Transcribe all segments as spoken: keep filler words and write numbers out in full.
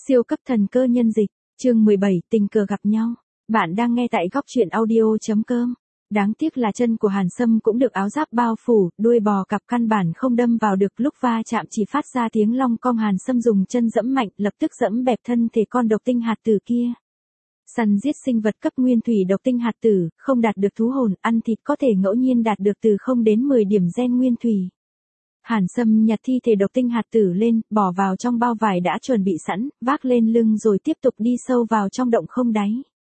Siêu cấp thần cơ nhân dịch, chương mười bảy, tình cờ gặp nhau. Bạn đang nghe tại góc truyện audio.com. Đáng tiếc là chân của Hàn Sâm cũng được áo giáp bao phủ, đuôi bò cặp căn bản không đâm vào được, lúc va chạm chỉ phát ra tiếng long cong. Hàn Sâm dùng chân dẫm mạnh, lập tức dẫm bẹp thân thể con độc tinh hạt tử kia. Săn giết sinh vật cấp nguyên thủy độc tinh hạt tử, không đạt được thú hồn, ăn thịt có thể ngẫu nhiên đạt được từ không đến mười điểm gen nguyên thủy. Hàn Sâm nhặt thi thể độc tinh hạt tử lên, bỏ vào trong bao vải đã chuẩn bị sẵn, vác lên lưng rồi tiếp tục đi sâu vào trong động không đáy.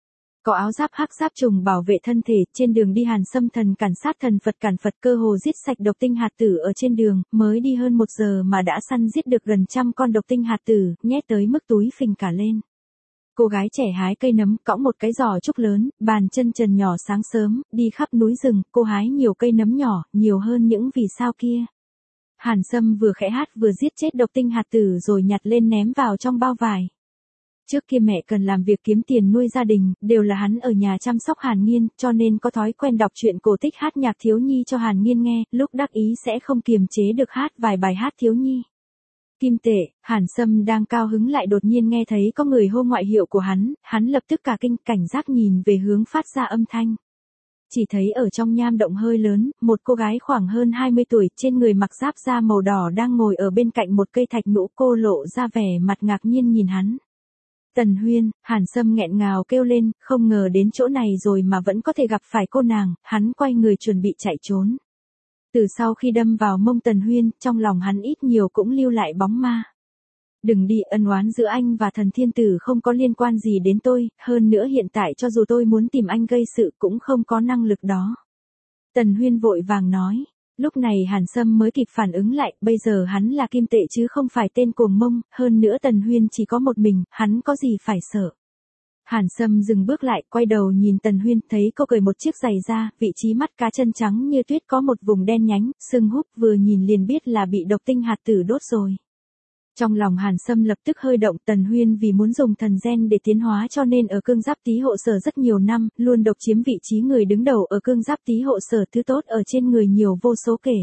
Có áo giáp hắc giáp trùng bảo vệ thân thể, trên đường đi Hàn Sâm thần cản sát thần Phật cản Phật, cơ hồ giết sạch độc tinh hạt tử ở trên đường, mới đi hơn một giờ mà đã săn giết được gần trăm con độc tinh hạt tử, nhét tới mức túi phình cả lên. Cô gái trẻ hái cây nấm, cõng một cái giỏ trúc lớn, bàn chân trần nhỏ. Sáng sớm, đi khắp núi rừng, cô hái nhiều cây nấm nhỏ, nhiều hơn những vì sao kia. Hàn Sâm vừa khẽ hát vừa giết chết độc tinh hạt tử rồi nhặt lên ném vào trong bao vải. Trước kia mẹ cần làm việc kiếm tiền nuôi gia đình, đều là hắn ở nhà chăm sóc Hàn Nghiên, cho nên có thói quen đọc truyện cổ tích, hát nhạc thiếu nhi cho Hàn Nghiên nghe, lúc đắc ý sẽ không kiềm chế được hát vài bài hát thiếu nhi. Kim tệ, Hàn Sâm đang cao hứng lại đột nhiên nghe thấy có người hô ngoại hiệu của hắn, hắn lập tức cả kinh, cảnh giác nhìn về hướng phát ra âm thanh. Chỉ thấy ở trong nham động hơi lớn, một cô gái khoảng hơn hai mươi tuổi, trên người mặc giáp da màu đỏ đang ngồi ở bên cạnh một cây thạch nhũ, cô lộ ra vẻ mặt ngạc nhiên nhìn hắn. Tần Huyên, Hàn Sâm nghẹn ngào kêu lên, không ngờ đến chỗ này rồi mà vẫn có thể gặp phải cô nàng, hắn quay người chuẩn bị chạy trốn. Từ sau khi đâm vào mông Tần Huyên, trong lòng hắn ít nhiều cũng lưu lại bóng ma. Đừng đi, ân oán giữa anh và thần thiên tử không có liên quan gì đến tôi, hơn nữa hiện tại cho dù tôi muốn tìm anh gây sự cũng không có năng lực đó. Tần Huyên vội vàng nói. Lúc này Hàn Sâm mới kịp phản ứng lại, bây giờ hắn là Kim Tệ chứ không phải tên cuồng mông, hơn nữa Tần Huyên chỉ có một mình, hắn có gì phải sợ. Hàn Sâm dừng bước lại, quay đầu nhìn Tần Huyên, thấy cô cởi một chiếc giày ra, vị trí mắt cá chân trắng như tuyết có một vùng đen nhánh, sưng húp, vừa nhìn liền biết là bị độc tinh hạt tử đốt rồi. Trong lòng Hàn Sâm lập tức hơi động, Tần Huyên vì muốn dùng thần gen để tiến hóa cho nên ở cương giáp tý hộ sở rất nhiều năm, luôn độc chiếm vị trí người đứng đầu ở cương giáp tý hộ sở, thứ tốt ở trên người nhiều vô số kể.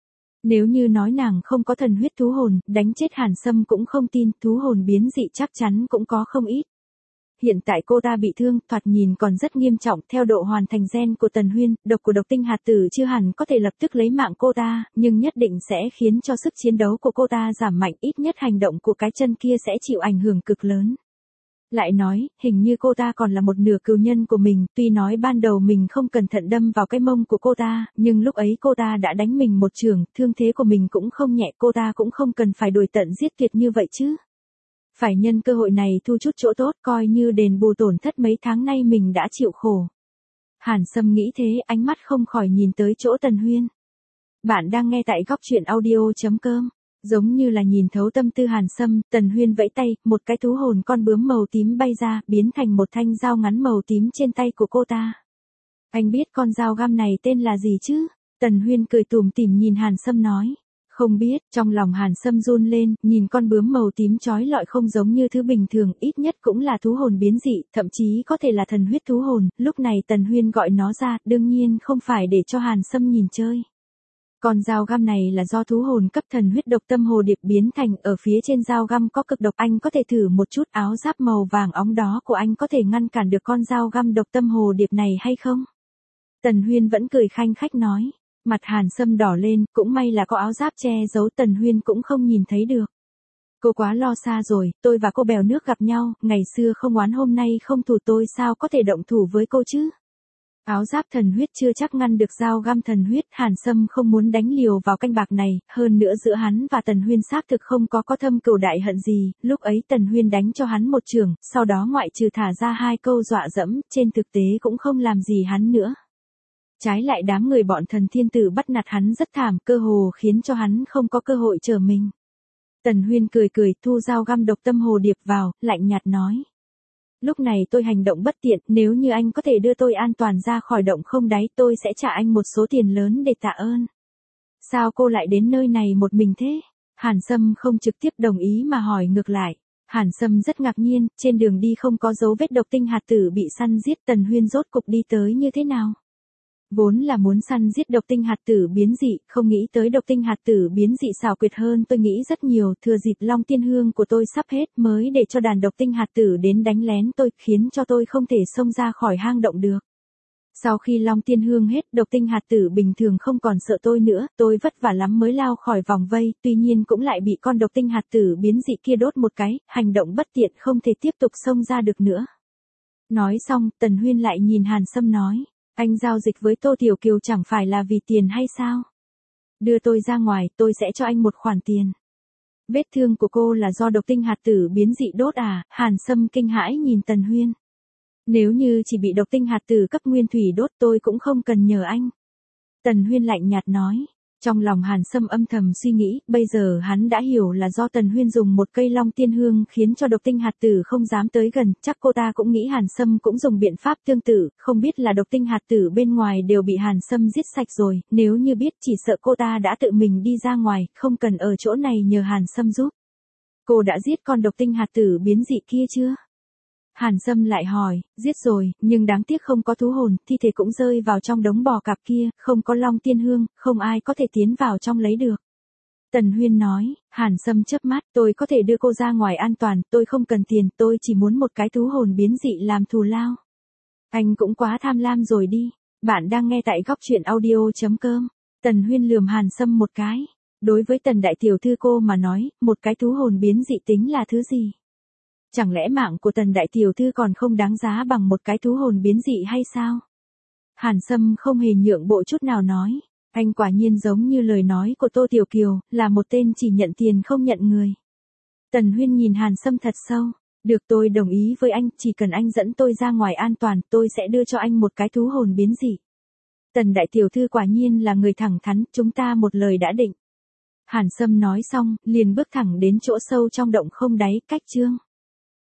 Nếu như nói nàng không có thần huyết thú hồn, đánh chết Hàn Sâm cũng không tin, thú hồn biến dị chắc chắn cũng có không ít. Hiện tại cô ta bị thương, thoạt nhìn còn rất nghiêm trọng, theo độ hoàn thành gen của Tần Huyên, độc của độc tinh hạt tử chưa hẳn có thể lập tức lấy mạng cô ta, nhưng nhất định sẽ khiến cho sức chiến đấu của cô ta giảm mạnh, ít nhất hành động của cái chân kia sẽ chịu ảnh hưởng cực lớn. Lại nói, hình như cô ta còn là một nửa cừu nhân của mình, tuy nói ban đầu mình không cẩn thận đâm vào cái mông của cô ta, nhưng lúc ấy cô ta đã đánh mình một chưởng, thương thế của mình cũng không nhẹ, cô ta cũng không cần phải đuổi tận giết tuyệt như vậy chứ. Phải nhân cơ hội này thu chút chỗ tốt, coi như đền bù tổn thất mấy tháng nay mình đã chịu khổ. Hàn Sâm nghĩ thế, ánh mắt không khỏi nhìn tới chỗ Tần Huyên. Bạn đang nghe tại góc truyện audio.com. Giống như là nhìn thấu tâm tư Hàn Sâm, Tần Huyên vẫy tay, một cái thú hồn con bướm màu tím bay ra, biến thành một thanh dao ngắn màu tím trên tay của cô ta. Anh biết con dao găm này tên là gì chứ? Tần Huyên cười tủm tỉm nhìn Hàn Sâm nói. Không biết, trong lòng Hàn Sâm run lên, nhìn con bướm màu tím chói lọi không giống như thứ bình thường, ít nhất cũng là thú hồn biến dị, thậm chí có thể là thần huyết thú hồn, lúc này Tần Huyên gọi nó ra, đương nhiên không phải để cho Hàn Sâm nhìn chơi. Con dao găm này là do thú hồn cấp thần huyết độc tâm hồ điệp biến thành, ở phía trên dao găm có cực độc, anh có thể thử một chút, áo giáp màu vàng óng đó của anh có thể ngăn cản được con dao găm độc tâm hồ điệp này hay không? Tần Huyên vẫn cười khanh khách nói. Mặt Hàn Sâm đỏ lên, cũng may là có áo giáp che giấu, Tần Huyên cũng không nhìn thấy được. Cô quá lo xa rồi, tôi và cô bèo nước gặp nhau, ngày xưa không oán hôm nay không thù, tôi sao có thể động thủ với cô chứ? Áo giáp thần huyết chưa chắc ngăn được dao găm thần huyết, Hàn Sâm không muốn đánh liều vào canh bạc này, hơn nữa giữa hắn và Tần Huyên xác thực không có có thâm cừu đại hận gì, lúc ấy Tần Huyên đánh cho hắn một chưởng, sau đó ngoại trừ thả ra hai câu dọa dẫm, trên thực tế cũng không làm gì hắn nữa. Trái lại đám người bọn thần thiên tử bắt nạt hắn rất thảm, cơ hồ khiến cho hắn không có cơ hội trở mình. Tần Huyên cười cười, thu dao găm độc tâm hồ điệp vào, lạnh nhạt nói. Lúc này tôi hành động bất tiện, nếu như anh có thể đưa tôi an toàn ra khỏi động không đáy, tôi sẽ trả anh một số tiền lớn để tạ ơn. Sao cô lại đến nơi này một mình thế? Hàn Sâm không trực tiếp đồng ý mà hỏi ngược lại. Hàn Sâm rất ngạc nhiên, trên đường đi không có dấu vết độc tinh hạt tử bị săn giết, Tần Huyên rốt cục đi tới như thế nào? Vốn là muốn săn giết độc tinh hạt tử biến dị, không nghĩ tới độc tinh hạt tử biến dị xảo quyệt hơn tôi nghĩ rất nhiều, thừa dịp long tiên hương của tôi sắp hết mới để cho đàn độc tinh hạt tử đến đánh lén tôi, khiến cho tôi không thể xông ra khỏi hang động được. Sau khi long tiên hương hết, độc tinh hạt tử bình thường không còn sợ tôi nữa, tôi vất vả lắm mới lao khỏi vòng vây, tuy nhiên cũng lại bị con độc tinh hạt tử biến dị kia đốt một cái, hành động bất tiện không thể tiếp tục xông ra được nữa. Nói xong, Tần Huyên lại nhìn Hàn Sâm nói, anh giao dịch với Tô Tiểu Kiều chẳng phải là vì tiền hay sao? Đưa tôi ra ngoài, tôi sẽ cho anh một khoản tiền. Vết thương của cô là do độc tinh hạt tử biến dị đốt à? Hàn Sâm kinh hãi nhìn Tần Huyên. Nếu như chỉ bị độc tinh hạt tử cấp nguyên thủy đốt tôi cũng không cần nhờ anh. Tần Huyên lạnh nhạt nói. Trong lòng Hàn Sâm âm thầm suy nghĩ, bây giờ hắn đã hiểu là do Tần Huyên dùng một cây long tiên hương khiến cho độc tinh hạt tử không dám tới gần, chắc cô ta cũng nghĩ Hàn Sâm cũng dùng biện pháp tương tự, không biết là độc tinh hạt tử bên ngoài đều bị Hàn Sâm giết sạch rồi, nếu như biết chỉ sợ cô ta đã tự mình đi ra ngoài, không cần ở chỗ này nhờ Hàn Sâm giúp. Cô đã giết con độc tinh hạt tử biến dị kia chưa? Hàn Sâm lại hỏi, giết rồi, nhưng đáng tiếc không có thú hồn, thi thể cũng rơi vào trong đống bò cạp kia, không có long tiên hương, không ai có thể tiến vào trong lấy được. Tần Huyên nói, Hàn Sâm chớp mắt, tôi có thể đưa cô ra ngoài an toàn, tôi không cần tiền, tôi chỉ muốn một cái thú hồn biến dị làm thù lao. Anh cũng quá tham lam rồi đi, bạn đang nghe tại góc truyện audio chấm com. Tần Huyên lườm Hàn Sâm một cái, đối với Tần đại tiểu thư cô mà nói, một cái thú hồn biến dị tính là thứ gì? Chẳng lẽ mạng của Tần đại tiểu thư còn không đáng giá bằng một cái thú hồn biến dị hay sao? Hàn Sâm không hề nhượng bộ chút nào nói, anh quả nhiên giống như lời nói của Tô Tiểu Kiều, là một tên chỉ nhận tiền không nhận người. Tần Huyên nhìn Hàn Sâm thật sâu, được tôi đồng ý với anh, chỉ cần anh dẫn tôi ra ngoài an toàn, tôi sẽ đưa cho anh một cái thú hồn biến dị. Tần đại tiểu thư quả nhiên là người thẳng thắn, chúng ta một lời đã định. Hàn Sâm nói xong, liền bước thẳng đến chỗ sâu trong động không đáy, cách chương.